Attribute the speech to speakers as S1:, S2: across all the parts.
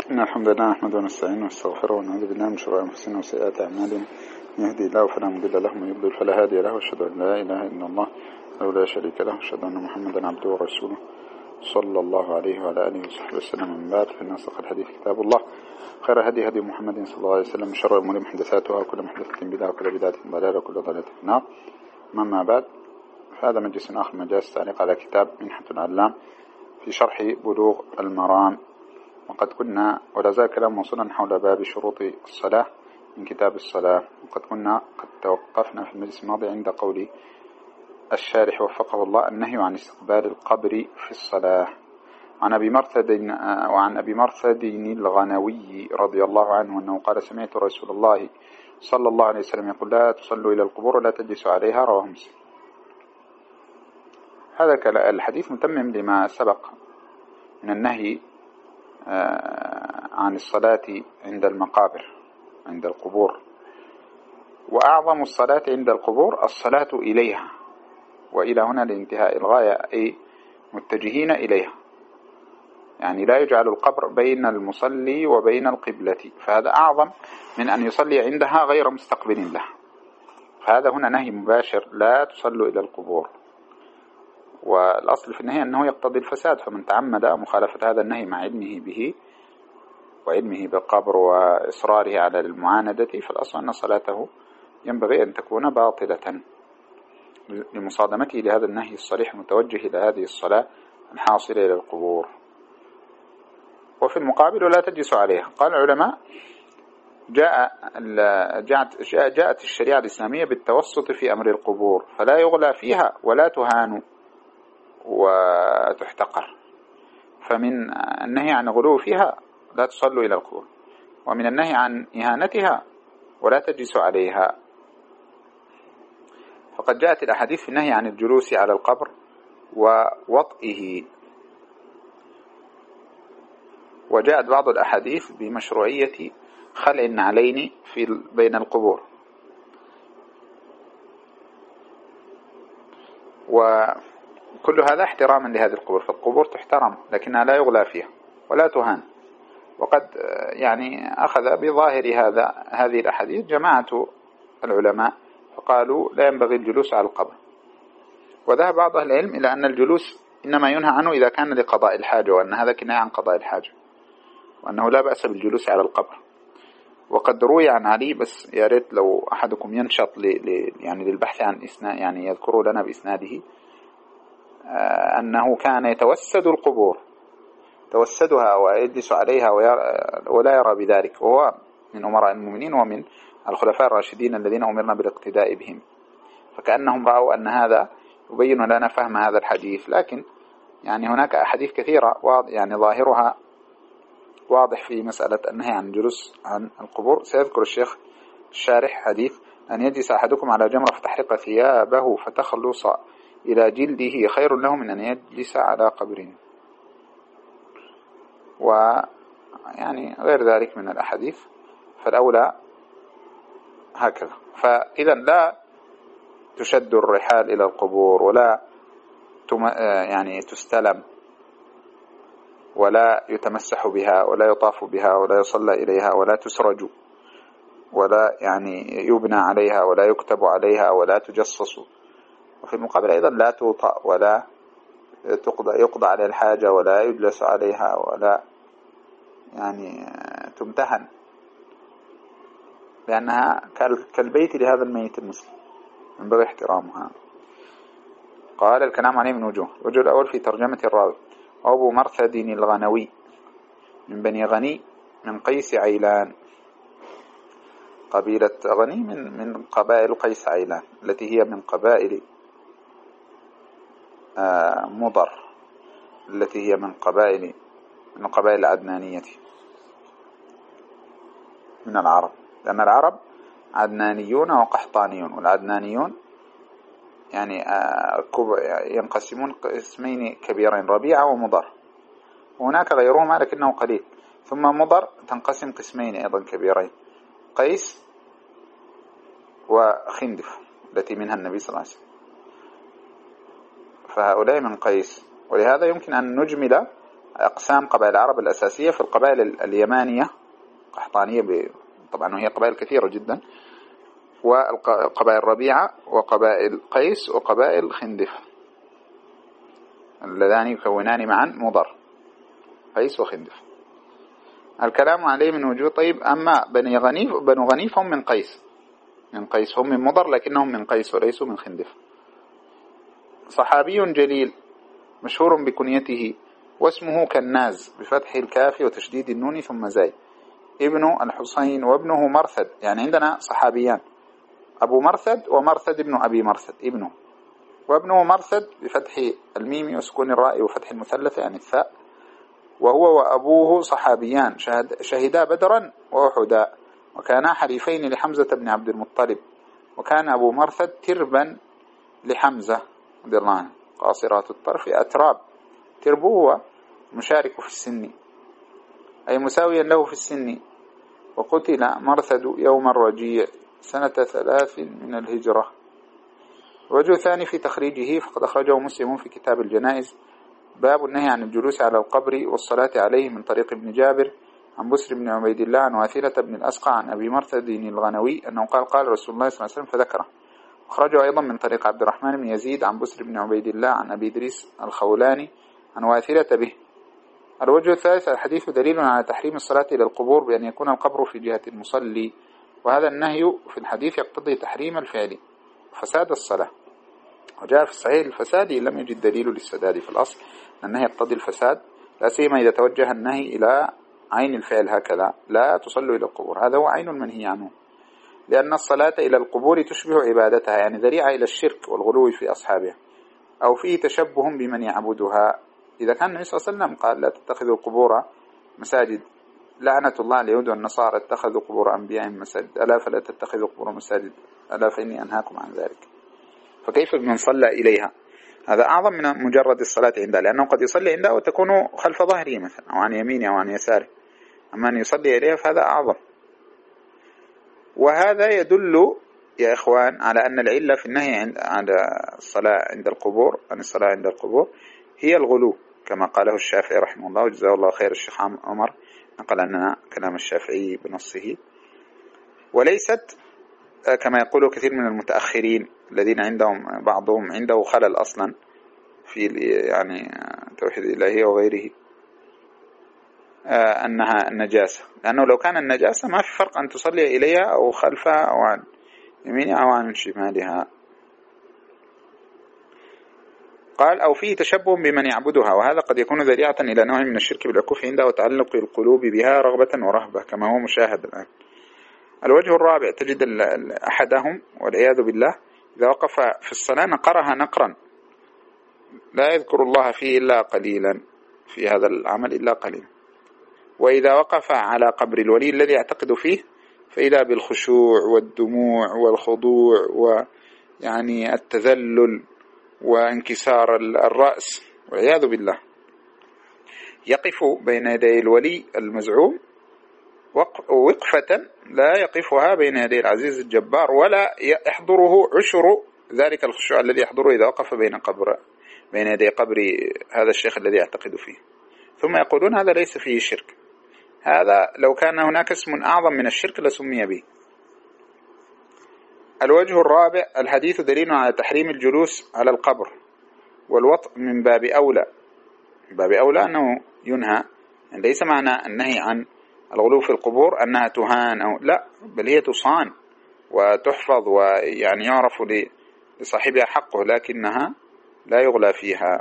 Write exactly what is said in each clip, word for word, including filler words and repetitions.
S1: إن الحمد لله نحمده ونستعينه ونستغفره ونعوذ بالله من شرور أنفسنا وسيئات أعمالنا. يهدي الله فلا مضل له ومن يضلل فلا هادي له، وأشهد أن لا إله إلا الله وحده لا شريك له، وأشهد أن محمدا عبده ورسوله صلى الله عليه وعلى آله وصحبه وسلم. من بعد، فإن أصدق الحديث كتاب الله، خير هدي هدي محمد صلى الله عليه وسلم، شر الأمور محدثاتها، وكل محدثة بدعة، وكل بدعة ضلالة، وكل ضلالة في النار. أما بعد، فهذا مجلس آخر، مجالس تعليق على كتاب منحة العلام في شرح بلوغ المرام. وقد كنا ولا زال كلام موصولا حول باب شروط الصلاة من كتاب الصلاة، وقد كنا قد توقفنا في المجلس الماضي عند قول الشارح وفقه الله: النهي عن استقبال القبر في الصلاة. عن أبي مرثد وعن أبي مرثد الغنوي رضي الله عنه أنه قال: سمعت رسول الله صلى الله عليه وسلم يقول: لا تصلوا إلى القبور ولا تجلسوا عليها. رواه مسلم. هذا الحديث متمم لما سبق من النهي عن الصلاة عند المقابر، عند القبور. وأعظم الصلاة عند القبور الصلاة إليها، وإلى هنا لانتهاء الغاية، أي متجهين إليها، يعني لا يجعل القبر بين المصلي وبين القبلة، فهذا أعظم من أن يصلي عندها غير مستقبل لها. فهذا هنا نهي مباشر: لا تصلوا إلى القبور. والأصل في النهي أنه يقتضي الفساد، فمن تعمد مخالفة هذا النهي مع علمه به وعلمه بالقبر وإصراره على المعاندة، فالأصل أن صلاته ينبغي أن تكون باطلة لمصادمته لهذا النهي الصريح المتوجه إلى هذه الصلاة الحاصلة إلى القبور. وفي المقابل: لا تجلسوا عليها. قال العلماء: جاء جاءت, جاءت الشريعة الإسلامية بالتوسط في أمر القبور، فلا يغلى فيها ولا تهان وتحتقر. فمن النهي عن الغلو فيها: لا تصلوا إلى القبور، ومن النهي عن إهانتها: ولا تجلسوا عليها. فقد جاءت الأحاديث في النهي عن الجلوس على القبر ووطئه، وجاءت بعض الأحاديث بمشروعية خلع النعلين في بين القبور. وكل هذا احتراما لهذه القبور، فالقبور تحترم لكنها لا يغلى فيها ولا تهان. وقد يعني أخذ بظاهر هذا هذه الأحاديث جماعة العلماء، فقالوا: لا ينبغي الجلوس على القبر. وذهب بعض أهل العلم إلى أن الجلوس إنما ينهى عنه إذا كان لقضاء الحاجة، وأن هذا كناية عن قضاء الحاجة، وأنه لا بأس بالجلوس على القبر. وقد روي عن علي، بس يا ريت لو أحدكم ينشط ل... ل... يعني للبحث عن إسناد، يعني يذكره لنا بإسناده، آه أنه كان يتوسد القبور، توسدها ويجلس عليها ولا يرى بذلك، وهو من أمراء المؤمنين ومن الخلفاء الراشدين الذين أمرنا بالاقتداء بهم. فكأنهم رأوا أن هذا يبين لنا فهم هذا الحديث. لكن يعني هناك أحاديث كثيرة يعني ظاهرها واضح في مسألة النهي عن الجلوس عن القبور. سيذكر الشيخ الشارح حديث: أن يجلس أحدكم على جمرة فتحرق ثيابه فتخلص إلى جلده خير له من أن يجلس على قبر، ويعني غير ذلك من الأحاديث. فالأولى هكذا. فإذا لا تشد الرحال إلى القبور، ولا يعني تستلم، ولا يتمسح بها، ولا يطاف بها، ولا يصلى إليها، ولا تسرج، ولا يعني يبنى عليها، ولا يكتب عليها، ولا تجصص. وفي المقابل أيضا لا توطأ، ولا تقضى يقضى على الحاجة، ولا يجلس عليها، ولا يعني تمتهن، لأنها كالبيت لهذا الميت المسلم، ينبغي احترامها. قال: الكلام عليه من وجوه. الوجه الأول في ترجمة الراوي: أبو مرثد الغنوي من بني غني من قيس عيلان، قبيلة غني من من قبائل قيس عيلان التي هي من قبائل مضر، التي هي من قبائل من قبائل العدنانية من العرب، لأن العرب عدنانيون وقحطانيون، والعدنانيون يعني ينقسمون قسمين كبيرين: ربيعة ومضر، وهناك غيرهما لكنه قليل. ثم مضر تنقسم قسمين أيضا كبيرين: قيس وخندف التي منها النبي صلى الله عليه وسلم. فهؤلاء من قيس، ولهذا يمكن أن نجمل أقسام قبائل العرب الأساسية في القبائل اليمانية قحطانية ب... طبعا هي قبائل كثيرة جدا، وقبائل ربيعة وقبائل قيس وقبائل خندف، اللذان يكونان معا مضر، قيس وخندف. الكلام عليه من وجوه. طيب أما بني غنيف، بنو غنيف هم من قيس، من قيس هم من مضر لكنهم من قيس وليسوا من خندف. صحابي جليل مشهور بكنيته واسمه كناز بفتح الكاف وتشديد النون ثم زاي، ابن الحسين وابنه مرثد، يعني عندنا صحابيان، أبو مرثد ومرثد ابن أبي مرثد ابنه، وابنه مرثد بفتح الميم وسكون الراء وفتح المثلث يعني الثاء، وهو وأبوه صحابيان شهد شهدا بدرا وأحدا، وكانا حليفين لحمزة بن عبد المطلب، وكان أبو مرثد تربا لحمزة رضي الله عنه قاصرات الطرف أتراب. ترب هو مشارك في السن أي مساويا له في السن. وقتل مرثد يوم الرجيع سنة ثلاث من الهجرة. وجه ثاني في تخريجه فقد أخرجه مسلم في كتاب الجنائز باب النهي عن الجلوس على القبر والصلاة عليه من طريق ابن جابر عن بسر بن عبيد الله عن واثلة بن الأسقى عن أبي مرثد الغنوي أنه قال قال رسول الله صلى الله عليه وسلم فذكره. أخرجه أيضا من طريق عبد الرحمن بن يزيد عن بسر بن عبيد الله عن أبي إدريس الخولاني عن واثلة به. الوجه الثالث الحديث دليل على تحريم الصلاة إلى القبور بأن يكون القبر في جهة المصلي، وهذا النهي في الحديث يقتضي تحريم الفعل فساد الصلاة. وجاء في الصحيح الفساد لم يجد دليل للسداد في الأصل، النهي يقتضي الفساد لا سيما إذا توجه النهي إلى عين الفعل هكذا لا تصلوا إلى القبور، هذا هو عين المنهي عنه، لأن الصلاة إلى القبور تشبه عبادتها، يعني ذريعة إلى الشرك والغلو في أصحابها، أو فيه تشبه بمن يعبدها. إذا كان النبي صلى الله عليه وسلم قال لا تتخذوا القبور مساجد، لعنة الله اليهود والنصارى اتخذوا قبور أنبيائهم مساجد، ألا فلا تتخذوا قبور مساجد، ألا فإني أنهاكم عن ذلك. فكيف بمن صلى إليها؟ هذا أعظم من مجرد الصلاة عندها، لأنه قد يصلي عندها وتكون خلف ظهره مثلا أو عن يمينه أو عن يساره، أما أن يصلي إليها فهذا أعظم. وهذا يدل يا إخوان على أن العلة في النهي عند عند الصلاة عند القبور، عن الصلاة عند القبور هي الغلو، كما قاله الشافعي رحمه الله وجزاه الله خير. الشيخ عمر نقل عننا كلام الشافعي بنصه، وليست كما يقول كثير من المتأخرين الذين عندهم بعضهم عنده خلل أصلا في يعني توحيد الإلهية وغيره أنها النجاسة، لأنه لو كان النجاسة ما في فرق أن تصلي إليها أو خلفها أو عن يمينها أو عن شمالها. قال أو فيه تشبه بمن يعبدها، وهذا قد يكون ذريعة إلى نوع من الشرك بالعكوف عندها وتعلق القلوب بها رغبة ورهبة كما هو مشاهد الآن. الوجه الرابع تجد أحدهم والعياذ بالله إذا وقف في الصلاة نقرها نقرا لا يذكر الله فيه إلا قليلا، في هذا العمل إلا قليلا. وإذا وقف على قبر الولي الذي يعتقد فيه فإذا بالخشوع والدموع والخضوع ويعني التذلل وانكسار الرأس والعياذ بالله. يقف بين يدي الولي المزعوم وقفة لا يقفها بين يدي العزيز الجبار، ولا يحضره عشر ذلك الخشوع الذي يحضره إذا وقف بين قبر بين يدي قبر هذا الشيخ الذي يعتقد فيه. ثم يقولون هذا ليس فيه شرك، هذا لو كان هناك اسم أعظم من الشرك لسمي به. الوجه الرابع الحديث دليل على تحريم الجلوس على القبر والوطء من باب أولى، من باب أولى أنه ينهى، يعني ليس معنى النهي عن الغلو في القبور أنها تهان أو لا، بل هي تصان وتحفظ ويعني يعرف لصاحبها حقه، لكنها لا يغلى فيها،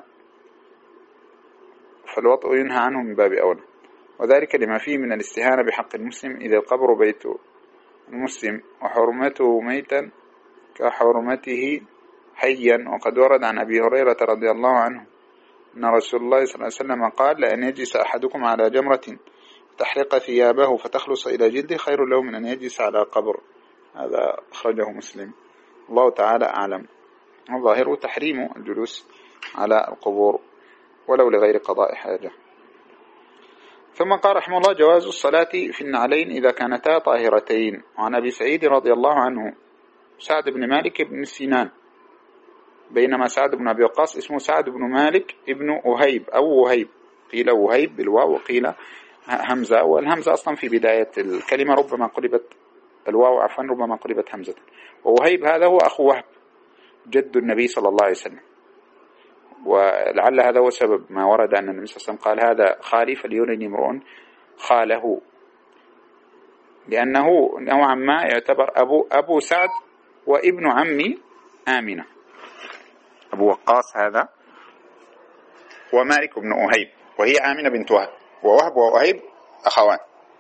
S1: فالوطء ينهى عنه من باب أولى، وذلك لما فيه من الاستهانة بحق المسلم إذا القبر بيت المسلم وحرمته ميتا كحرمته حيا. وقد ورد عن أبي هريرة رضي الله عنه أن رسول الله صلى الله عليه وسلم قال لأن يجلس أحدكم على جمرة تحرق ثيابه فتخلص إلى جلده خير له من أن يجلس على قبر. هذا أخرجه مسلم. الله تعالى أعلم. الظاهر تحريم الجلوس على القبور ولو لغير قضاء حاجة. ثم قال رحمه الله جواز الصلاة في النعلين إذا كانتا طاهرتين. وعن أبي سعيد رضي الله عنه سعد بن مالك بن سنان، بينما سعد بن أبي وقاص اسمه سعد بن مالك ابن أهيب أو وهيب، قيل وهيب بالواو وقيل همزة، والهمزة أصلا في بداية الكلمة ربما قلبت الواو عفوا ربما قلبت همزة. ووهيب هذا هو أخو وهب جد النبي صلى الله عليه وسلم، ولعل هذا هو سبب ما ورد أن النبي صلى الله عليه وسلم قال هذا خالي فليرني امرؤ خاله، لأنه نوعا ما يعتبر أبو, أبو سعد وابن عمي آمنة. أبو وقاص هذا ومالك بن أهيب، وهي آمنة بنت وهب، ووهب وأهيب أخوان،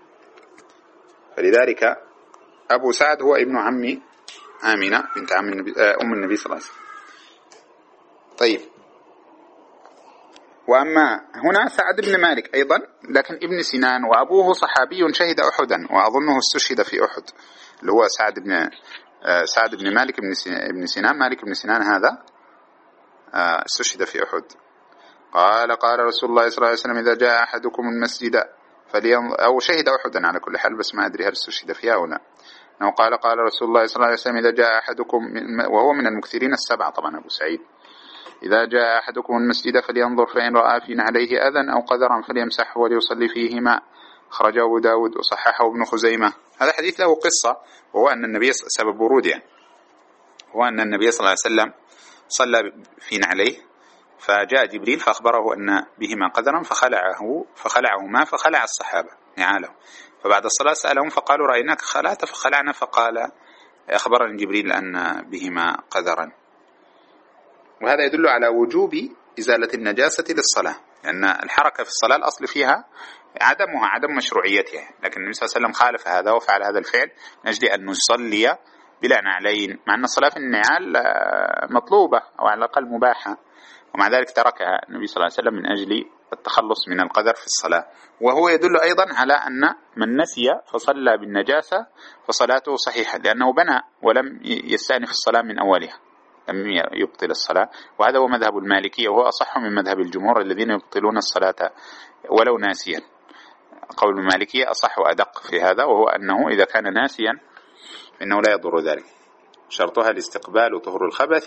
S1: فلذلك أبو سعد هو ابن عمي آمنة بنت عم النبي أم النبي صلى الله عليه وسلم. طيب، وأما هنا سعد بن مالك أيضا لكن ابن سنان، وأبوه صحابي شهد أحدا وأظنه استشهد في أحد، اللي هو سعد بن سعد بن مالك بن سنان. مالك بن سنان هذا استشهد في أحد. قال قال رسول الله صلى الله عليه وسلم إذا جاء أحدكم المسجد فلينظر، أو شهد أحدا على كل حال، بس ما أدري هل استشهد فيها أو لا. أو قال قال رسول الله صلى الله عليه وسلم إذا جاء أحدكم، وهو من المكثرين السبعة طبعا أبو سعيد، إذا جاء أحدكم المسجد فلينظر فإن رأى في عليه أذى أو قذرا فليمسحه وليصلي فيهما. أخرجه أبو داود وصححه ابن خزيمة. هذا حديث له قصة، وهو أن النبي سبب ورود يعني هو أن النبي صلى الله عليه وسلم صلى في عليه، فجاء جبريل فأخبره أن بهما قذرا فخلعه فخلعهما فخلع الصحابة نعاله، فبعد الصلاة سألهم فقالوا رأيناك خلعت فخلعنا، فقال أخبرني جبريل أن بهما قذرا. وهذا يدل على وجوب إزالة النجاسة للصلاة، لأن الحركة في الصلاة الأصل فيها عدمها عدم مشروعيتها، لكن النبي صلى الله عليه وسلم خالف هذا وفعل هذا الفعل من أجل أن نصلي بلا نعلين، مع أن الصلاة في النعال مطلوبة أو على الأقل مباحة، ومع ذلك تركها النبي صلى الله عليه وسلم من أجل التخلص من القدر في الصلاة. وهو يدل أيضا على أن من نسي فصلى بالنجاسة فصلاته صحيحة، لأنه بنى ولم يستأنف الصلاة من أولها، لم يبطل الصلاة. وهذا هو مذهب المالكية، وهو أصح من مذهب الجمهور الذين يبطلون الصلاة ولو ناسيا. قول المالكية أصح وأدق في هذا، وهو أنه إذا كان ناسيا فإنه لا يضر ذلك. شرطها الاستقبال وطهر الخبث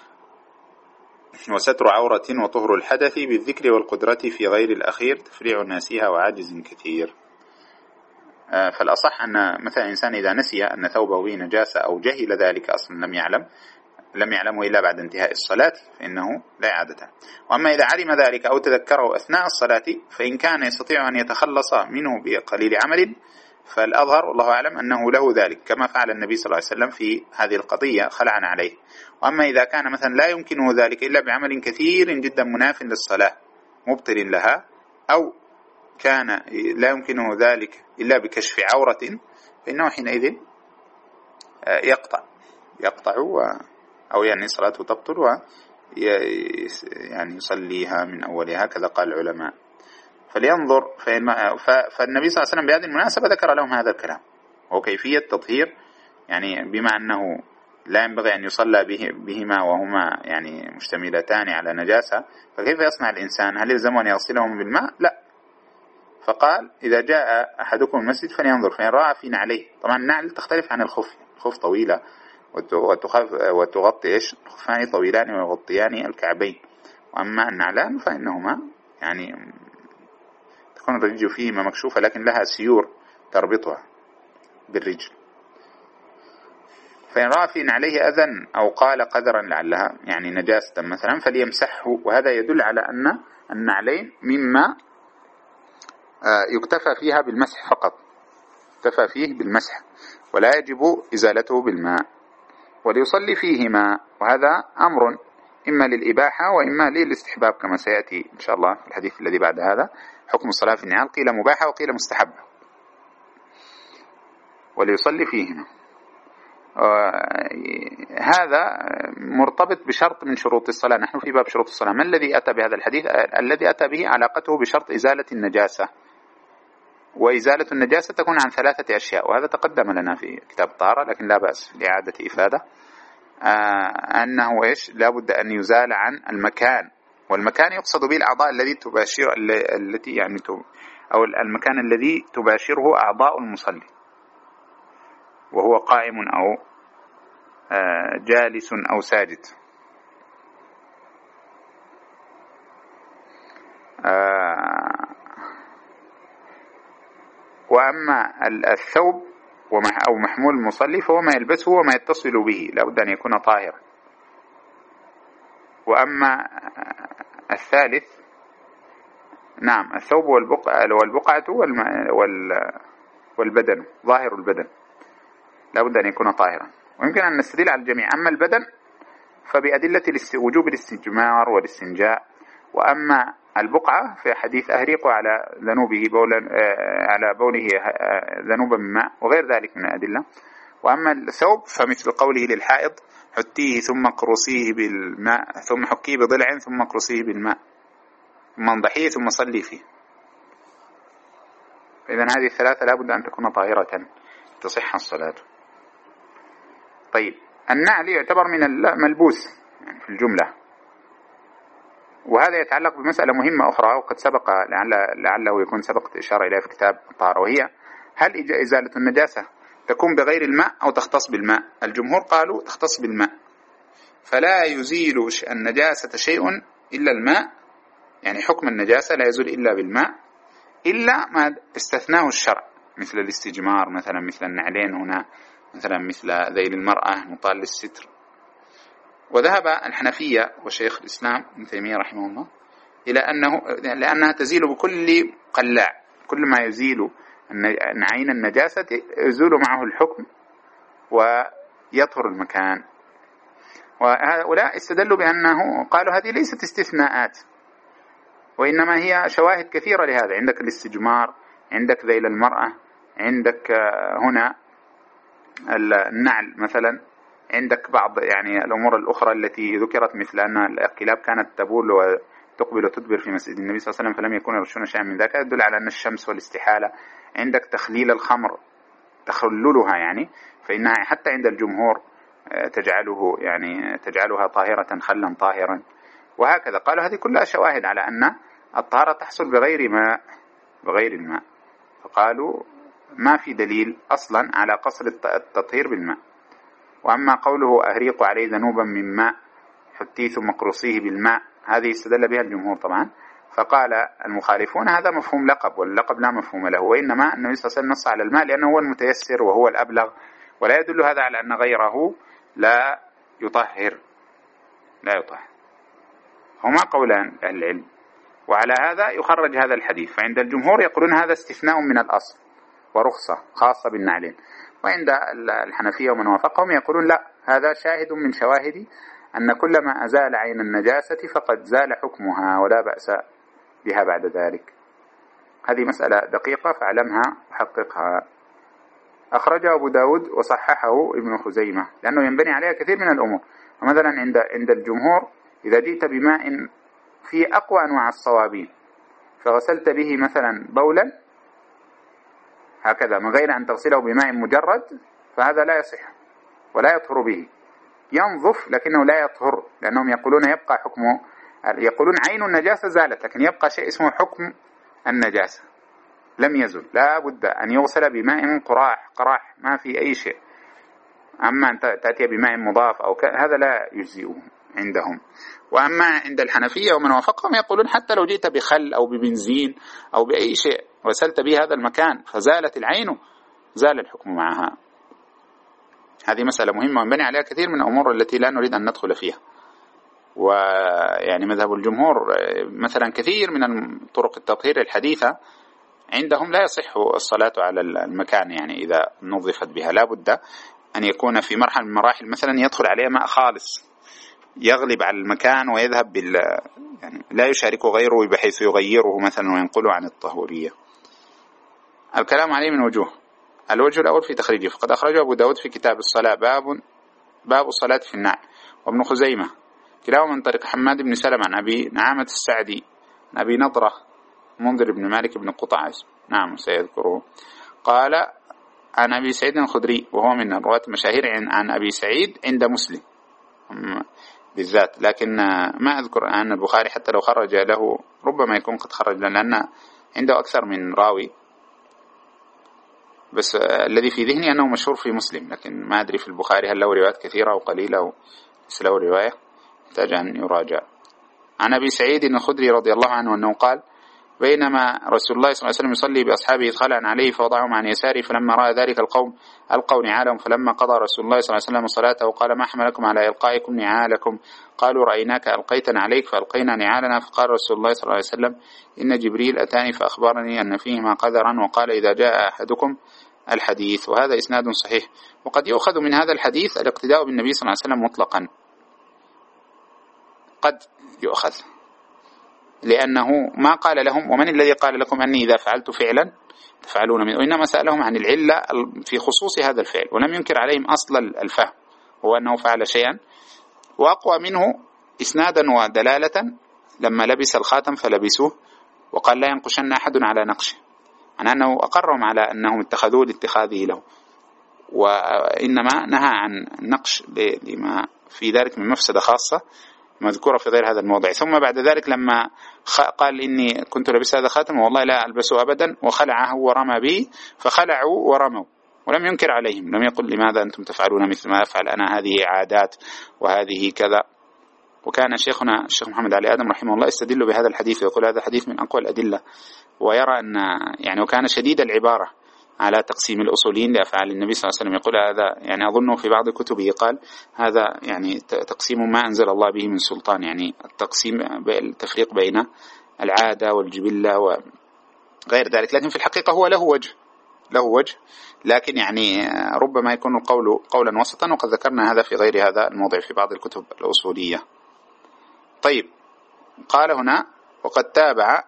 S1: وستر عورة وطهر الحدث بالذكر والقدرة في غير الأخير تفريع ناسيها وعاجز كثير. فالأصح أن مثلا إنسان إذا نسي أن ثوبه به نجاسة أو جهل ذلك أصلا لم يعلم لم يعلمه إلا بعد انتهاء الصلاة فإنه لا إعادة. وأما إذا علم ذلك أو تذكره أثناء الصلاة فإن كان يستطيع أن يتخلص منه بقليل عمل فالأظهر والله أعلم أنه له ذلك، كما فعل النبي صلى الله عليه وسلم في هذه القضية خلعنا عليه. وأما إذا كان مثلا لا يمكنه ذلك إلا بعمل كثير جدا مناف للصلاة مبطل لها، أو كان لا يمكنه ذلك إلا بكشف عورة، فإنه حينئذ يقطع يقطع أو يعني صلاته تبطل ويعني يصليها من أولها، كذا قال العلماء. فلينظر فالنبي صلى الله عليه وسلم بهذه المناسبة ذكر لهم هذا الكلام وكيفية تطهير، يعني بما أنه لا ينبغي أن يصلى به بهما وهما يعني مشتملتان على نجاسة، فكيف يصنع الإنسان؟ هل يلزمه أن يغسلهم بالماء؟ لا. فقال إذا جاء أحدكم المسجد فلينظر فإن رأى في نعليه. طبعا النعل تختلف عن الخف، الخف طويلة وتغطي إيش الخفان طويلان ويغطيان الكعبين، وأما النعلان فإنهما يعني تكون الرجل فيهما مكشوفة لكن لها سيور تربطها بالرجل. فإن رأى في نعليه أذى أو قال قذرا لعلها يعني نجاسة مثلا فليمسحه. وهذا يدل على أن النعلين مما يكتفى فيها بالمسح فقط، يكتفى فيه بالمسح ولا يجب إزالته بالماء. وليصلي فيهما، وهذا أمر إما للإباحة وإما للاستحباب كما سيأتي إن شاء الله في الحديث الذي بعد هذا. حكم الصلاة في النعال قيل مباحة وقيل مستحبة. وليصلي فيهما هذا مرتبط بشرط من شروط الصلاة. نحن في باب شروط الصلاة. ما الذي أتى بهذا الحديث؟ الذي أتى به علاقته بشرط إزالة النجاسة، وإزالة النجاسة تكون عن ثلاثة أشياء، وهذا تقدم لنا في كتاب الطهارة لكن لا بأس لإعادة إفادة. آه أنه إيش لابد أن يزال عن المكان، والمكان يقصد به الأعضاء الذي تباشر التي يعني أو المكان الذي تباشره أعضاء المصلي وهو قائم أو آه جالس أو ساجد. آه وأما الثوب أو محمول المصلي فهو ما يلبسه وما يتصل به، لا بد أن يكون طاهرا. وأما الثالث نعم الثوب والبقعة والبقعة والبدن ظاهر البدن لا بد أن يكون طاهرا، ويمكن أن نستدل على الجميع. أما البدن فبأدلة وجوب الاستجمار والاستنجاء، وأما البقعة في حديث أهريق على ذنوبه بولا على بوله ذنوبا من ماء وغير ذلك من الأدلة. وأما الثوب فمثل قوله للحائض حتيه ثم قرصيه بالماء ثم حكيه بضلع ثم قرصيه بالماء ثم انضحيه ثم صلي فيه. إذن هذه الثلاثة لا بد أن تكون طاهرة تصح الصلاة. طيب النعل يعتبر من الملبوس يعني في الجملة، وهذا يتعلق بمسألة مهمة أخرى وقد سبق لعل لعله يكون سبقت إشارة إليها في كتاب الطهارة، وهي هل إزالة النجاسة تكون بغير الماء أو تختص بالماء؟ الجمهور قالوا تختص بالماء، فلا يزيل النجاسة شيء إلا الماء، يعني حكم النجاسة لا يزول إلا بالماء إلا ما استثناه الشرع، مثل الاستجمار مثلا، مثل النعلين هنا مثلا، مثل ذيل المرأة مطال للستر. وذهب الحنفية وشيخ الإسلام ابن تيمية رحمه الله إلى أنه لأنها تزيل بكل قلاع، كل ما يزيل عين النجاسة يزول معه الحكم ويطهر المكان. وهؤلاء استدلوا بأنه قالوا هذه ليست استثناءات، وإنما هي شواهد كثيرة لهذا. عندك الاستجمار، عندك ذيل المرأة، عندك هنا النعل مثلا، عندك بعض يعني الأمور الأخرى التي ذكرت مثل أن الكلاب كانت تبول وتقبل وتدبر في مسجد النبي صلى الله عليه وسلم فلم يكونوا يرشون شيئا من ذلك، يدل على أن الشمس والاستحالة. عندك تخليل الخمر، تخللها يعني فإنها حتى عند الجمهور تجعله يعني تجعلها طاهرة خلا طاهرا، وهكذا. قالوا هذه كلها شواهد على أن الطهارة تحصل بغير ماء بغير الماء، فقالوا ما في دليل أصلا على قصر التطهير بالماء. وأما قوله أهريق عليه ذنوبا من ماء حتيه ثم قرصيه بالماء، هذه استدل بها الجمهور طبعا، فقال المخالفون هذا مفهوم لقب، واللقب لا مفهوم له، وإنما النبي صلى الله عليه وسلم نص على الماء لأنه هو المتيسر وهو الأبلغ، ولا يدل هذا على أن غيره لا يطهر لا يطهر. هما قولان أهل العلم، وعلى هذا يخرج هذا الحديث. فعند الجمهور يقولون هذا استثناء من الأصل ورخصة خاصة بالنعلين، وعند الحنفية ومن وافقهم يقولون لا، هذا شاهد من شواهد أن كل ما أزال عين النجاسة فقد زال حكمها ولا بأس بها بعد ذلك. هذه مسألة دقيقة فاعلمها وحققها. أخرجه أبو داود وصححه ابن خزيمة لأنه ينبني عليها كثير من الأمور. ومثلا عند عند الجمهور إذا جئت بماء فيه أقوى أنواع الصوابين فغسلت به مثلا بولا هكذا من غير أن تغسله بماء مجرد فهذا لا يصح ولا يطهر به، ينظف لكنه لا يطهر، لأنهم يقولون يبقى حكمه، يقولون عين النجاسة زالت لكن يبقى شيء اسمه حكم النجاسة لم يزل، لا بد أن يغسل بماء قراح قراح ما في أي شيء. أما أن تأتي بماء مضاف أو هذا لا يجزئه عندهم. وأما عند الحنفية ومن وافقهم يقولون حتى لو جئت بخل أو ببنزين أو بأي شيء وسلت به هذا المكان فزالت العين زال الحكم معها. هذه مسألة مهمة ومبني عليها كثير من الأمور التي لا نريد أن ندخل فيها. ويعني مذهب الجمهور مثلا كثير من طرق التطهير الحديثة عندهم لا يصح الصلاة على المكان، يعني إذا نظفت بها لا بد أن يكون في مرحلة من المراحل مثلا يدخل عليه ماء خالص يغلب على المكان ويذهب بال يعني لا يشارك غيره بحيث يغيره مثلا وينقله عن الطهورية. الكلام عليه من وجوه. الوجه الأول في تخريجه، فقد أخرجه أبو داود في كتاب الصلاة باب باب الصلاة في النعل، وابن خزيمة كلاهما من طريق حماد بن سلمة عن أبي نعامة السعدي عن أبي نضرة منذر بن مالك بن قطع نعم سيذكره قال عن أبي سعيد الخدري وهو من الرواة المشاهير عن أبي سعيد عند مسلم بالذات، لكن ما أذكر أن البخاري حتى لو خرج له ربما يكون قد خرج لأن عنده أكثر من راوي، بس الذي في ذهني أنه مشهور في مسلم، لكن ما أدري في البخاري هل له روايات كثيرة أو قليلة أو ليس له رواية، يحتاج أن يراجع. عن أبي سعيد الخدري رضي الله عنه أنه قال بينما رسول الله صلى الله عليه وسلم يصلي بأصحابه خلعا عليه فوضعهم عن يساره، فلما رأى ذلك القوم ألقوا نعالهم، فلما قضى رسول الله صلى الله عليه وسلم صلاته قال ما حملكم على إلقائكم نعالكم؟ قالوا رأيناك ألقيتنا عليك فألقينا نعالنا. فقال رسول الله صلى الله عليه وسلم إن جبريل أتاني فأخبرني أن فيهما قذرا وقال إذا جاء أحدكم الحديث. وهذا إسناد صحيح. وقد يؤخذ من هذا الحديث الاقتداء بالنبي صلى الله عليه وسلم مطلقا، قد يؤخذ، لأنه ما قال لهم ومن الذي قال لكم أني إذا فعلت فعلا تفعلون منه، وإنما سألهم عن العلة في خصوص هذا الفعل، ولم ينكر عليهم أصل الفهم هو أنه فعل شيئا. وأقوى منه إسنادا ودلالة لما لبس الخاتم فلبسوه وقال لا ينقشن أحد على نقشه، عن أنه أقرهم على أنهم اتخذوه لاتخاذه له، وإنما نهى عن النقش لما في ذلك من مفسدة خاصة مذكورة في غير هذا الموضع. ثم بعد ذلك لما قال إني كنت لبس هذا خاتم والله لا ألبسه أبدا وخلعه ورمى به، فخلعوا ورموا ولم ينكر عليهم، لم يقل لماذا أنتم تفعلون مثل ما أفعل أنا، هذه عادات وهذه كذا. وكان شيخنا الشيخ محمد علي آدم رحمه الله يستدل بهذا الحديث ويقول هذا الحديث من أقوى الأدلة، ويرى أن يعني وكان شديد العبارة على تقسيم الأصوليين لأفعال النبي صلى الله عليه وسلم، يقول هذا يعني أظنه في بعض كتبه قال هذا يعني تقسيم ما أنزل الله به من سلطان، يعني التقسيم التفريق بين العادة والجبلة وغير ذلك. لكن في الحقيقة هو له وجه له وجه لكن يعني ربما يكون القول قولا وسطا، وقد ذكرنا هذا في غير هذا الموضع في بعض الكتب الأصولية. طيب، قال هنا وقد تابع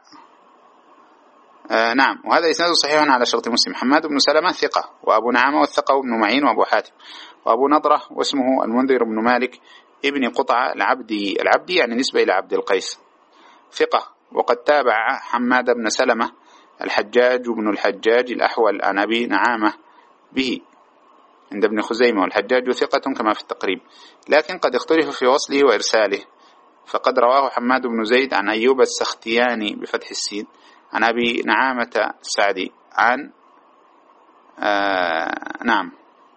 S1: آه نعم، وهذا إسناد صحيح على شرط مسلم. حماد بن سلمة ثقة، وأبو نعامة والثقة ابن معين وأبو حاتم، وأبو نضرة واسمه المنذر بن مالك ابن قطعة العبدي، العبدي يعني نسبة إلى عبد القيس، ثقة. وقد تابع حماد بن سلمة الحجاج بن الحجاج الأحول عن أبي نعامة به عند ابن خزيمة، والحجاج ثقة كما في التقريب، لكن قد اختلف في وصله وإرساله. فقد رواه حماد بن زيد عن أيوب السختياني بفتح السين عن أبي نعامة السعدي عن آه نعم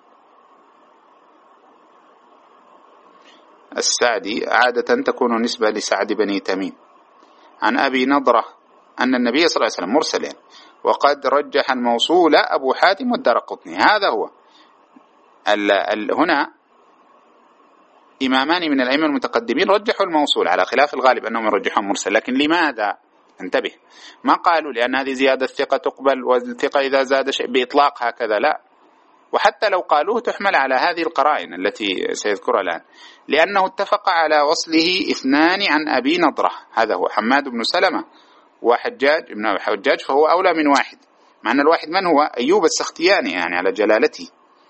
S1: السعدي عادة تكون نسبة لسعد بني تميم عن أبي نضرة أن النبي صلى الله عليه وسلم مرسل، وقد رجح الموصول أبو حاتم والدارقطني. هذا هو ال ال هنا إمامان من الأئمة المتقدمين رجحوا الموصول على خلاف الغالب أنهم يرجحون مرسل. لكن لماذا؟ انتبه، ما قالوا لأن هذه زيادة ثقة تقبل والثقة إذا زاد شيء بإطلاق هكذا، لا، وحتى لو قالوه تحمل على هذه القرائن التي سيذكرها الآن، لأنه اتفق على وصله اثنان عن أبي نضرة، هذا هو حماد بن سلمة وحجاج ابن أبي حجاج، فهو أولى من واحد، مع أن الواحد من هو؟ أيوب السختياني يعني على جلالته،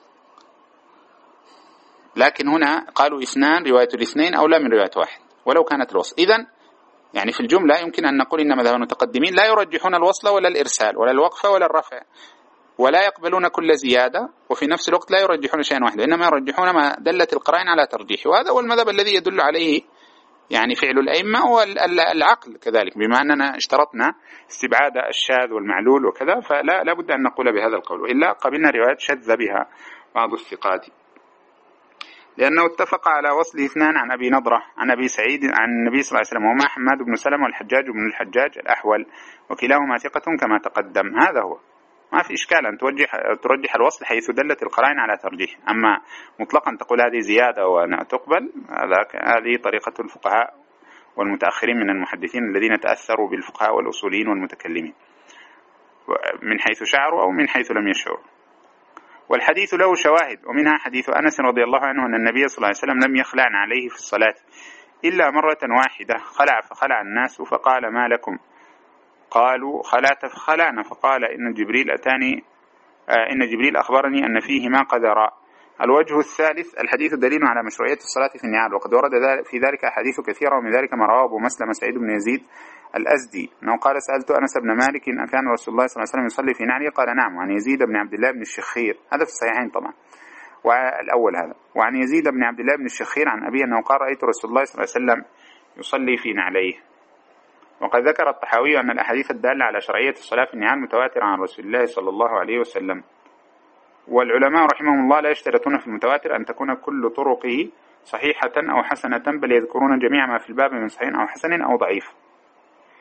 S1: لكن هنا قالوا اثنان، رواية الاثنين أولى من رواية واحد ولو كانت الوصل. إذن يعني في الجملة يمكن أن نقول إن مذهب المتقدمين لا يرجحون الوصل ولا الإرسال ولا الوقف ولا الرفع، ولا يقبلون كل زيادة، وفي نفس الوقت لا يرجحون شيئا واحدا، إنما يرجحون ما دلت القرائن على ترجيحه. وهذا هو المذهب الذي يدل عليه يعني فعل الأئمة والعقل كذلك، بما أننا اشترطنا استبعاد الشاذ والمعلول وكذا، فلا لا بد أن نقول بهذا القول، وإلا قبلنا روايات شذ بها بعض الثقات، لأنه اتفق على وصل اثنان عن أبي نضرة عن أبي سعيد عن النبي صلى الله عليه وسلم، وما حماد بن سلمة والحجاج بن الحجاج الأحول، وكلاهما ثقة كما تقدم. هذا هو، ما في إشكال أن ترجح, ترجح الوصل حيث دلت القرائن على ترجيح، أما مطلقا تقول هذه زيادة وتقبل، هذه طريقة الفقهاء والمتأخرين من المحدثين الذين تأثروا بالفقهاء والأصوليين والمتكلمين من حيث شعروا أو من حيث لم يشعروا. والحديث له شواهد، ومنها حديث أنس رضي الله عنه أن النبي صلى الله عليه وسلم لم يخلعن عليه في الصلاة إلا مرة واحدة، خلع فخلع الناس فقال ما لكم؟ قالوا خلعت فخلعنا، فقال إن جبريل أتاني آه إن جبريل أخبرني أن فيه ما قدر. الوجه الثالث، الحديث دليل على مشروعية الصلاة في النعال، وقد ورد في ذلك أحاديث كثيرة، ومن ذلك ما رواه أبو مسلم سعيد بن يزيد الأزدي أنه قال سألت أنس بن مالك إن كان رسول الله صلى الله عليه وسلم يصلي في نعله؟ قال نعم. وعن يزيد بن عبد الله بن الشخير، هذا في الصحيحين طبعا، والأول هذا. وعن يزيد بن عبد الله بن الشخير عن أبي أنه قال رأيت رسول الله صلى الله عليه وسلم يصلي في نعليه. وقد ذكر الطحاوي أن الأحاديث الدالة على شرعية الصلاة في النعال متواترة عن رسول الله صلى الله عليه وسلم. والعلماء رحمهم الله لا يشترطون في المتواتر أن تكون كل طرقه صحيحة أو حسنة، بل يذكرون جميع ما في الباب من صحيح أو حسن أو ضعيف.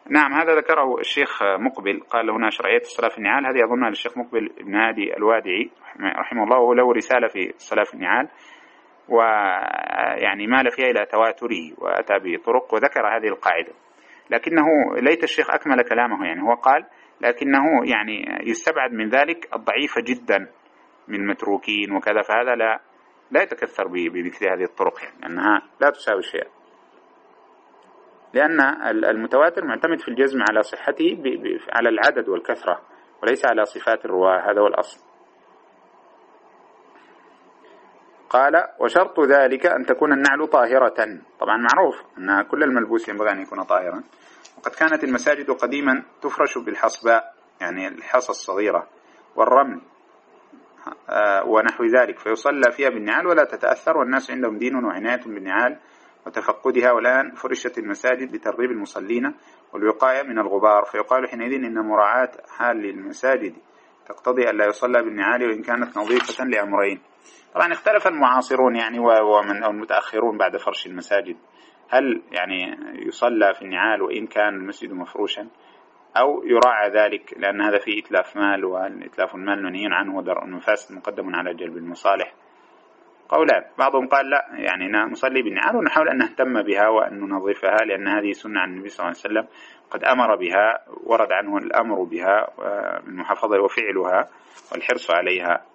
S1: نعم هذا ذكره الشيخ مقبل، قال هنا شرعية الصلاة في النعال، هذه أظنها للشيخ مقبل بن هادي الوادعي رحمه الله، وهو له رسالة في الصلاة في النعال، ويعني مال فيها إلى تواتره وأتى بطرق وذكر هذه القاعدة، لكنه ليت الشيخ أكمل كلامه. يعني هو قال لكنه يعني يستبعد من ذلك الضعيفة جدا من المتروكين وكذا، فهذا لا لا يتكثر بمثل هذه الطرق، يعني أنها لا تساوي شيئا، لأن المتواتر معتمد في الجزم على صحته على العدد والكثرة وليس على صفات الرواة، هذا هو الأصل. قال وشرط ذلك أن تكون النعل طاهرة، طبعا معروف أن كل الملبوس ينبغي أن يكون طاهرا، وقد كانت المساجد قديما تفرش بالحصباء، يعني الحصى الصغيرة والرمل ونحو ذلك، فيصلى فيها بالنعال ولا تتأثر، والناس عندهم دين وعناية بالنعال وتفقدها، والآن فرشت المساجد لترغيب المصلين والوقاية من الغبار، فيقال حينئذ إن مراعاة حال المساجد تقتضي أن لا يصلى بالنعال وإن كانت نظيفة لأمرين. طبعا اختلف المعاصرون يعني ومن المتأخرون بعد فرش المساجد، هل يعني يصلى في النعال وإن كان المسجد مفروشا، أو يراعى ذلك لأن هذا فيه إتلاف مال، وإتلاف المال منهي عنه ودرء المفاسد مقدم على جلب المصالح. قولان، بعضهم قال لا، يعني نصلي بالنعال ونحاول أن نهتم بها وأن ننظفها، لأن هذه سنة عن النبي صلى الله عليه وسلم قد أمر بها، ورد عنه الأمر بها بالمحافظة وفعلها والحرص عليها.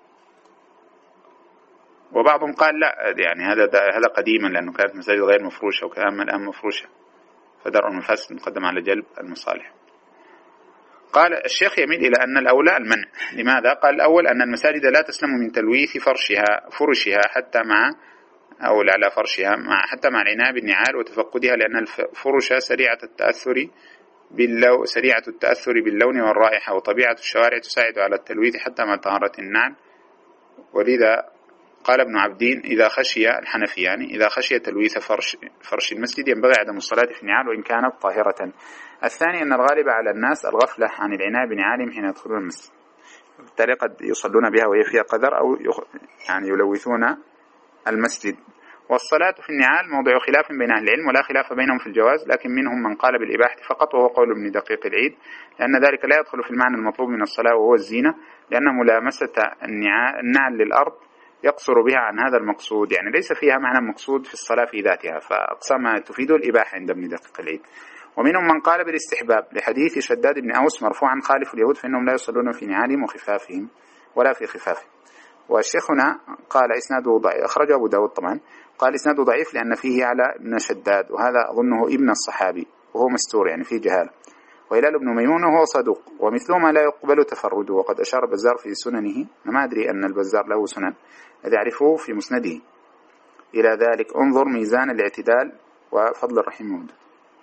S1: وبعضهم قال لا، يعني هذا هذا قديما لأنه كانت مساجد غير مفروشة وكان الآن مفروشة، فدرء المفاسد مقدم على جلب المصالح. قال الشيخ يميل إلى أن الأولى المنع. لماذا؟ قال الأول أن المساجد لا تسلم من تلويث فرشها فرشها حتى مع أو على فرشها مع حتى مع العناية بالنعال وتفقدها، لأن الفرش سريعة التأثر باللو سريعة التأثر باللون والرائحة، وطبيعة الشوارع تساعد على التلويث حتى مع طهارة النعل. ولذا قال ابن عبدين إذا خشي الحنفي يعني إذا خشي تلويث فرش فرش المسجد ينبغي عدم الصلاة في النعال وإن كانت طاهرة. الثاني أن الغالب على الناس الغفلة عن العناية بنعالهم حين يدخلون المسجد، بالتالي قد يصلون بها وهي فيها قدر أو يعني يلوثون المسجد. والصلاة في النعال موضع خلاف بين أهل العلم، ولا خلاف بينهم في الجواز، لكن منهم من قال بالإباحة فقط، وهو قول ابن دقيق العيد، لأن ذلك لا يدخل في المعنى المطلوب من الصلاة وهو الزينة، لأن ملامسة النعال للأرض يقصر بها عن هذا المقصود، يعني ليس فيها معنى مقصود في الصلاة في ذاتها، فأقصى ما تفيد الإباحة عند ابن دقيق العيد. ومنهم من قال بالاستحباب لحديث شداد بن أوس مرفوعا خالف اليهود فإنهم لا يصلون في نعالهم وخفافهم ولا في خفافهم. والشيخ هنا قال إسناده ضعيف، أخرجه أبو داود طبعا، قال إسناده ضعيف لأن فيه على ابن شداد، وهذا أظنه ابن الصحابي وهو مستور يعني فيه جهالة. وهلال بن ميمون وهو صدوق، ومثلهما لا يقبل تفرده، وقد أشار البزار في سننه، ما أدري أن البزار له سنن الذي يعرفه في مسنده إلى ذلك، انظر ميزان الاعتدال وفضل الرحيم مودود.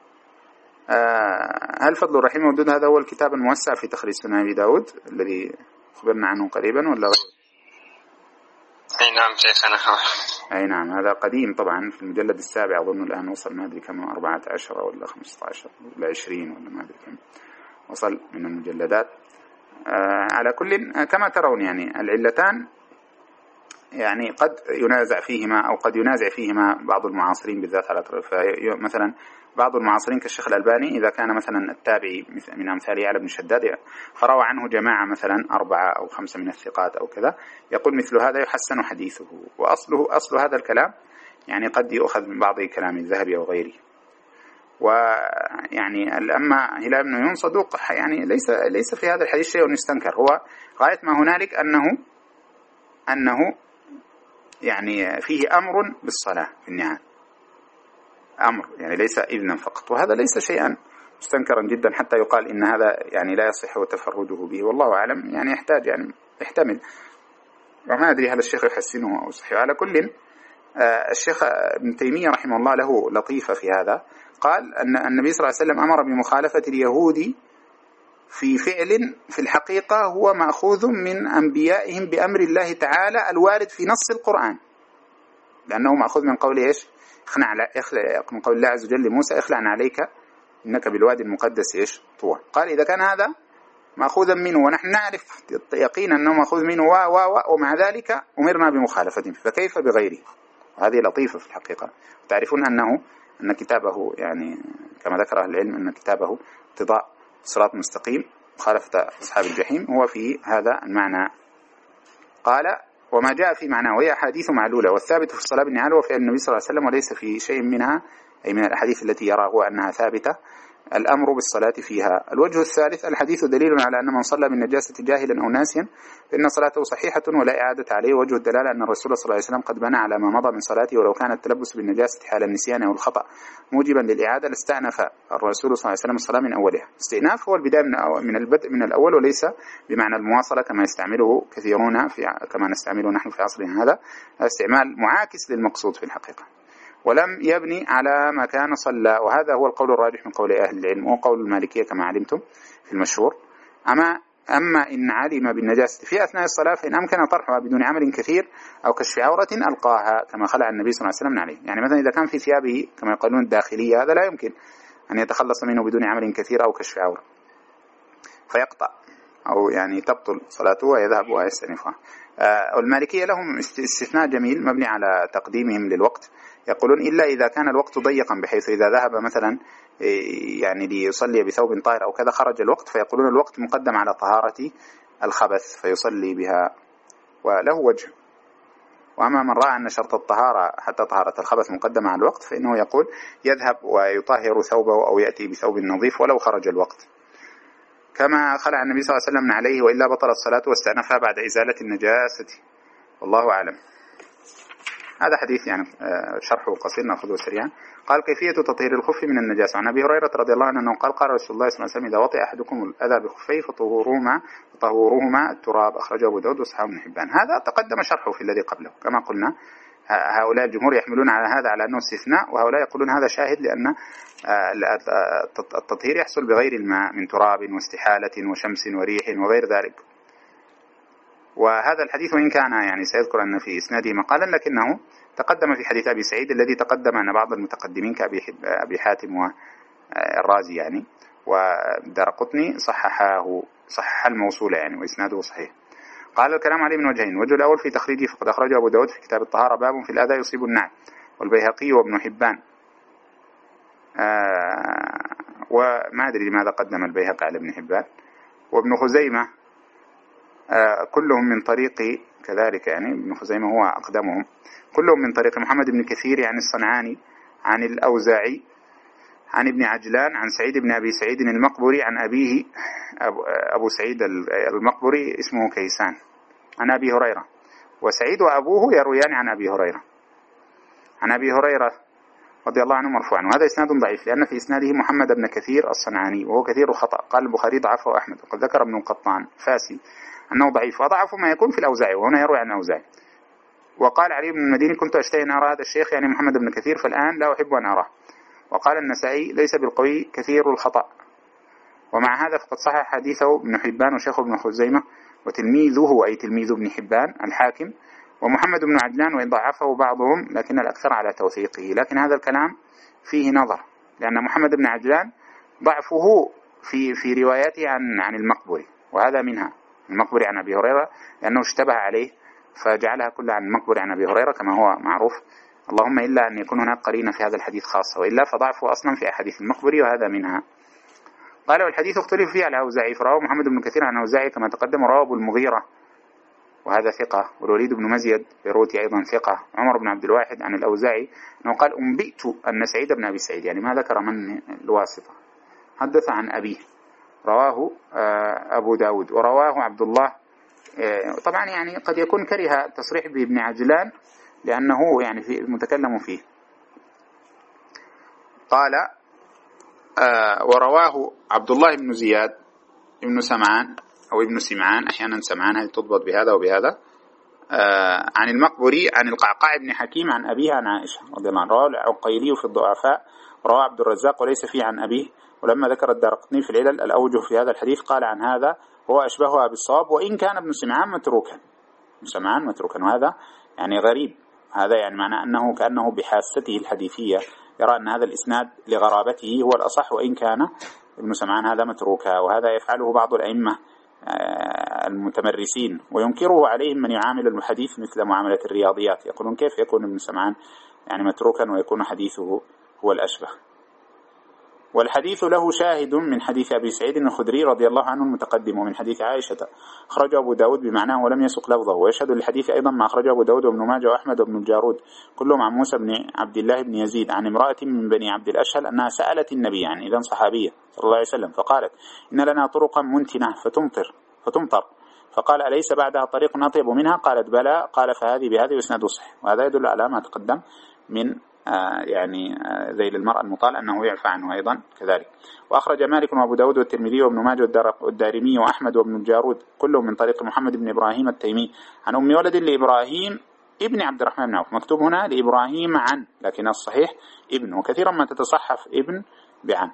S1: آه هل فضل الرحيم مودود هذا هو الكتاب الموسع في تخريج سنن أبي داود الذي خبرنا عنه قريبا ولا غير؟
S2: أي نعم شيخنا.
S1: أي نعم، هذا قديم طبعا في المجلد السابع، أظن الآن وصل ما أدري كم، أربعة عشر ولا خمسة عشر ولا عشرين ولا ما أدري كم وصل من المجلدات. آه على كل كما ترون يعني العلتان يعني قد ينازع فيهما أو قد ينازع فيهما بعض المعاصرين بالذات على طرف، مثلا بعض المعاصرين كالشيخ الألباني إذا كان مثلا التابعي من أمثاله على ابن شداد فروى عنه جماعة مثلا أربعة أو خمسة من الثقات أو كذا، يقول مثل هذا يحسن حديثه، وأصله أصل هذا الكلام يعني قد يؤخذ من بعض كلام الذهبي أو غيره. ويعني أما هلال بن ميمون صدوق، يعني ليس ليس في هذا الحديث شيء يستنكر، هو غاية ما هنالك أنه أنه يعني فيه أمر بالصلاة في النعال، أمر يعني ليس إذنا فقط، وهذا ليس شيئا مستنكرا جدا حتى يقال إن هذا يعني لا يصح تفرده به، والله أعلم، يعني يحتاج يعني يحتمل، وما أدري هل الشيخ يحسنه أو صحيح. على كل آه الشيخ ابن تيمية رحمه الله له لطيفة في هذا، قال أن النبي صلى الله عليه وسلم أمر بمخالفة اليهود في فعل في الحقيقة هو مأخوذ من أنبيائهم بأمر الله تعالى الوارد في نص القرآن، لأنه مأخوذ من قول إيش؟ اخلع من قول الله عز وجل لموسى اخلع عليك إنك بالوادي المقدس إيش طوى. قال إذا كان هذا مأخوذا منه ونحن نعرف يقينا أنه مأخوذ منه و و و ومع ذلك أمرنا بمخالفته، فكيف بغيره؟ وهذه لطيفة في الحقيقة. تعرفون أنه أن كتابه يعني كما ذكر أهل العلم أن كتابه اقتضاء الصراط المستقيم مخالفة أصحاب الجحيم هو في هذا المعنى. قال وما جاء في معناه وهي أحاديث معلولة، والثابت في الصلاة بالنعال وفعل النبي صلى الله عليه وسلم، وليس في شيء منها أي من الأحاديث التي يرى هو أنها ثابتة الأمر بالصلاة فيها. الوجه الثالث الحديث دليل على أن من صلى بالنجاسة جاهلا أو ناسيا فإن صلاته صحيحة ولا إعادة عليه. وجه الدلالة أن الرسول صلى الله عليه وسلم قد بنى على ما مضى من صلاته، ولو كان التلبس بالنجاسة حال النسيان أو الخطأ موجبا للإعادة لاستأنف الرسول صلى الله عليه وسلم الصلاة من أولها. استئناف هو البداية من البدء من الأول، وليس بمعنى المواصلة كما يستعمله كثيرون في كما نستعمله نحن في عصرنا هذا، استعمال معاكس للمقصود في الحقيقة. ولم يبني على ما كان صلى، وهذا هو القول الراجح من قول أهل العلم وقول المالكية كما علمتم في المشهور. أما أما إن علم بالنجاسة في أثناء الصلاة فإن أمكن طرحها بدون عمل كثير أو كشف عورة ألقاها كما خلع النبي صلى الله عليه وسلم عليه. يعني مثلا إذا كان في ثيابه كما يقولون الداخلية هذا لا يمكن أن يتخلص منه بدون عمل كثير أو كشف عورة فيقطع أو يعني تبطل صلاته ويذهب ويستنفها. آه المالكية لهم استثناء جميل مبني على تقديمهم للوقت، يقولون إلا إذا كان الوقت ضيقا بحيث إذا ذهب مثلا يعني ليصلي بثوب طاهر أو كذا خرج الوقت، فيقولون الوقت مقدم على طهارة الخبث فيصلي بها وله وجه. وأما من رأى أن شرط الطهارة حتى طهارة الخبث مقدمة على الوقت فإنه يقول يذهب ويطهر ثوبه أو يأتي بثوب نظيف ولو خرج الوقت، كما خلع النبي صلى الله عليه وسلم عليه وإلا بطل الصلاة واستأنفها بعد إزالة النجاسة. والله أعلم. هذا حديث يعني شرحه قصير نأخذه سريعا. قال كيفية تطهير الخف من النجاسة. عن أبي هريرة رضي الله عنه قال قال رسول الله صلى الله عليه وسلم إذا وطئ أحدكم الأذى بخفيه فطهوروهما فطهوروهما التراب، أخرجه أبو داود وصححه ابن حبان. هذا تقدم شرحه في الذي قبله كما قلنا. هؤلاء الجمهور يحملون على هذا على أنه استثناء، وهؤلاء يقولون هذا شاهد لأن التطهير يحصل بغير الماء من تراب واستحالة وشمس وريح وغير ذلك. وهذا الحديث وإن كان يعني سيذكر أن في إسناده مقالا لكنه تقدم في حديث أبي سعيد الذي تقدم أن بعض المتقدمين كأبي حاتم والرازي يعني ودارقطني صححه صحح الموصول يعني وإسناده صحيح. قال الكلام عليه من وجهين. وجه الأول في تخريجه فقد أخرجه أبو داود في كتاب الطهارة باب في الأذى يصيب النعل، والبيهقي وابن حبان. آه وما أدري لماذا قدم البيهقي على ابن حبان، وابن خزيمة آه كلهم من طريق كذلك يعني ابن خزيمة هو أقدمهم، كلهم من طريق محمد بن كثير يعني الصنعاني عن الأوزاعي عن ابن عجلان عن سعيد بن أبي سعيد المقبري عن أبيه أبو, أبو سعيد المقبري اسمه كيسان عن أبي هريرة، وسعيد وأبوه يرويان عن أبي هريرة عن أبي هريرة رضي الله عنه مرفوعا. وهذا إسناد ضعيف لأن في إسناده محمد بن كثير الصنعاني وهو كثير الخطأ. قال البخاري ضعفه أحمد، وقد ذكر ابن القطان فاسي أنه ضعيف، وضعف ما يكون في الأوزاعي وهنا يروي عن الأوزاعي. وقال علي بن المديني كنت أشتهي أن أرى هذا الشيخ يعني محمد بن كثير فالآن لا أحب أن أراه. وقال النسائي ليس بالقوي كثير الخطأ. ومع هذا فقد صحح حديثه ابن حبان وشيخ ابن خزيمة وتلميذه أي تلميذ ابن حبان الحاكم ومحمد بن عجلان، وإن ضعفه بعضهم لكن الأكثر على توثيقه. لكن هذا الكلام فيه نظر لأن محمد بن عجلان ضعفه في في رواياته عن عن المقبري، وهذا منها المقبري عن أبي هريرة لأنه اشتبه عليه فجعلها كلها عن المقبري عن أبي هريرة كما هو معروف، اللهم إلا أن يكون هناك قرينة في هذا الحديث خاصة، وإلا فضعفه أصلا في أحاديث المقبري وهذا منها. قال والحديث اختلف فيه على أوزاعي فرواه محمد بن كثير عن أوزاعي كما تقدم، رواه أبو المغيرة وهذا ثقة، والوليد بن مزيد بيروتي أيضا ثقة، عمر بن عبد الواحد عن الأوزاعي أنه قال أنبئت أن سعيد بن أبي سعيد يعني ما ذكر من الواسطة حدث عن أبيه، رواه أبو داود ورواه عبد الله. طبعا يعني قد يكون كره تصريح بابن عجلان لأنه يعني في المتكلم فيه. قال آه ورواه عبد الله بن زياد ابن سمعان أو ابن سمعان أحيانا سمعان هل تضبط بهذا وبهذا آه عن المقبري عن القعقاع بن حكيم عن أبيه عن عائشة رضي الله عنها. رواه العقيلي في الضعفاء، رواه عبد الرزاق وليس فيه عن أبيه. ولما ذكر الدارقطني في العلل الأوجه في هذا الحديث قال عن هذا هو أشبهها بالصواب وإن كان ابن سمعان متروكا، ابن سمعان متروكا، وهذا يعني غريب. هذا يعني معنى أنه كأنه بحاسته الحديثية يرى أن هذا الإسناد لغرابته هو الأصح وإن كان ابن سمعان هذا متروكا، وهذا يفعله بعض الأئمة المتمرسين وينكره عليهم من يعامل الحديث مثل معاملة الرياضيات، يقولون كيف يكون ابن سمعان يعني متروكا ويكون حديثه هو الأشبه.
S3: والحديث له شاهد من حديث أبي سعيد الخدري رضي الله عنه المتقدم، ومن حديث عائشة أخرجه أبو داود بمعناه ولم يسق لفظه. ويشهد للحديث أيضا ما أخرجه أبو داود وابن ماجه وأحمد وابن الجارود كلهم عن موسى بن عبد الله بن يزيد عن امرأة من بني عبد الأشهل أنها سألت النبي، يعني إذن صحابية صلى الله عليه وسلم، فقالت إن لنا طرقا منتنة فتمطر فتمطر فقال أليس بعدها طريق أطيب منها؟ قالت بلى. قال فهذه بهذه وإسناد صحيح. وهذا يدل على ما تقدم من آه يعني آه ذيل المرأة المطال أنه يعفى عنه أيضا كذلك. وأخرج مالك وأبو داود والترمذي وابن ماجه والدارمي وأحمد وابن الجارود كلهم من طريق محمد بن إبراهيم التيمي عن أم ولد لإبراهيم ابن عبد الرحمن بن عوف. مكتوب هنا لإبراهيم عن، لكن الصحيح ابن، وكثيرا ما تتصحف ابن بعن.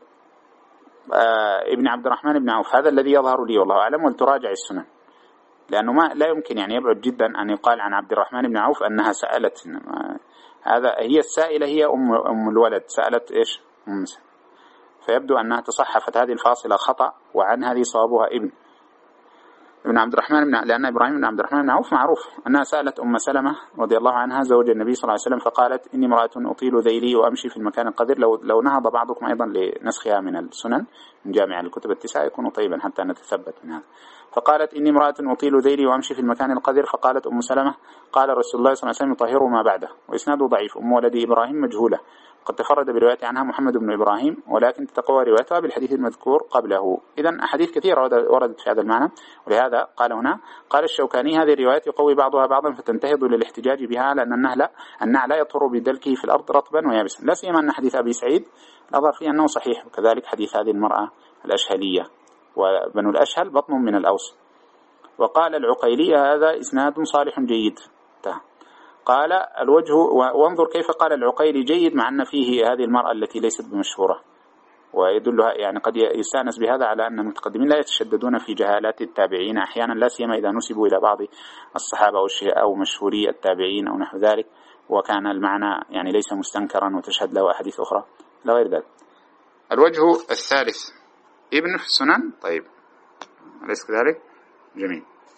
S3: آه ابن عبد الرحمن بن عوف هذا الذي يظهر لي والله أعلم، ولتراجع السنن، لأنه ما لا يمكن يعني يبعد جدا أن يقال عن عبد الرحمن بن عوف أنها سألت. هذا هي السائلة هي أم أم الولد، سألت إيش؟ أم سلمة. فيبدو أنها تصحفت هذه الفاصلة خطأ، وعن هذه صوابها ابن ابن عبد الرحمن بن، لأن إبراهيم بن عبد الرحمن بن عوف معروف أنها سألت أم سلمة رضي الله عنها زوج النبي صلى الله عليه وسلم فقالت إني امرأة أطيل ذيلي وأمشي في المكان القذر. لو لو نهض بعضكم أيضا لنسخها من السنن من جامع الكتب التسعة يكون طيبا حتى نتثبت من هذا. فقالت إني امرأة أطيل ذيلي وأمشي في المكان القذر. فقالت أم سلمة قال رسول الله صلى الله عليه وسلم يطهر ما بعده. وإسناده ضعيف. أم ولد إبراهيم مجهولة، قد تفرد برواية عنها محمد بن إبراهيم، ولكن تتقوى روايتها بالحديث المذكور قبله. إذن أحاديث كثيرة وردت في هذا المعنى، ولهذا قال هنا قال الشوكاني هذه الروايات يقوي بعضها بعضا فتنتهض للاحتجاج بها، لأن النهل النعل يطهر بدلكه في الأرض رطبا ويابسا، لا سيما أن حديث أبي سعيد الأظهر فيه أنه صحيح، وكذلك حديث هذه المرأة الأشهلية، وبنو الأشهل بطن من الأوس. وقال العقيلي هذا إسناد صالح جيد. قال الوجه، وانظر كيف قال العقيلي جيد مع أن فيه هذه المرأة التي ليست بمشهورة، ويدلها يعني قد يستأنس بهذا على أن المتقدمين لا يتشددون في جهالات التابعين أحيانا، لا سيما إذا نسبوا إلى بعض الصحابة أو مشهوري التابعين أو نحو ذلك، وكان المعنى يعني ليس مستنكرا وتشهد له أحاديث أخرى لا غير ذلك. الوجه الثالث ابن في السنن. طيب أليس كذلك؟ جميل،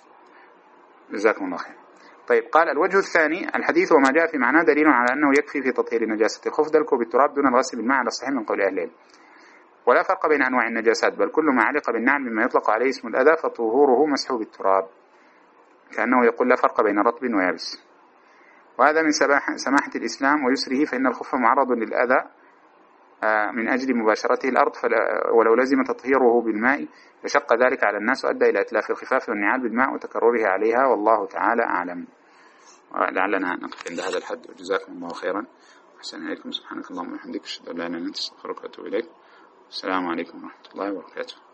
S3: جزاكم الله خير. طيب قال الوجه الثاني الحديث وما جاء في معناه دليل على أنه يكفي في تطهير نجاسة الخف دلكه بالتراب دون الغسل بالماء على الصحيح من قول أهل العلم. ولا فرق بين أنواع النجاسات، بل كل ما علق بالنعل مما يطلق عليه اسم الأذى فطهوره مسحه بالتراب، كأنه يقول لا فرق بين رطب ويابس. وهذا من سماحة الإسلام ويسره، فإن الخف معرض للأذى من أجل مباشرته الأرض، ولو لزم تطهيره بالماء فشق ذلك على الناس وأدى إلى إتلاف الخفاف والنعال بالماء وتكررها عليها، والله تعالى أعلم. لعلنا نقف عند هذا الحد، وجزاكم الله خيرا وأحسن إليكم. سبحانك اللهم وبحمدك أشهد أن لا إله إلا أنت أستغفرك وأتوب إليك. السلام عليكم ورحمة الله وبركاته.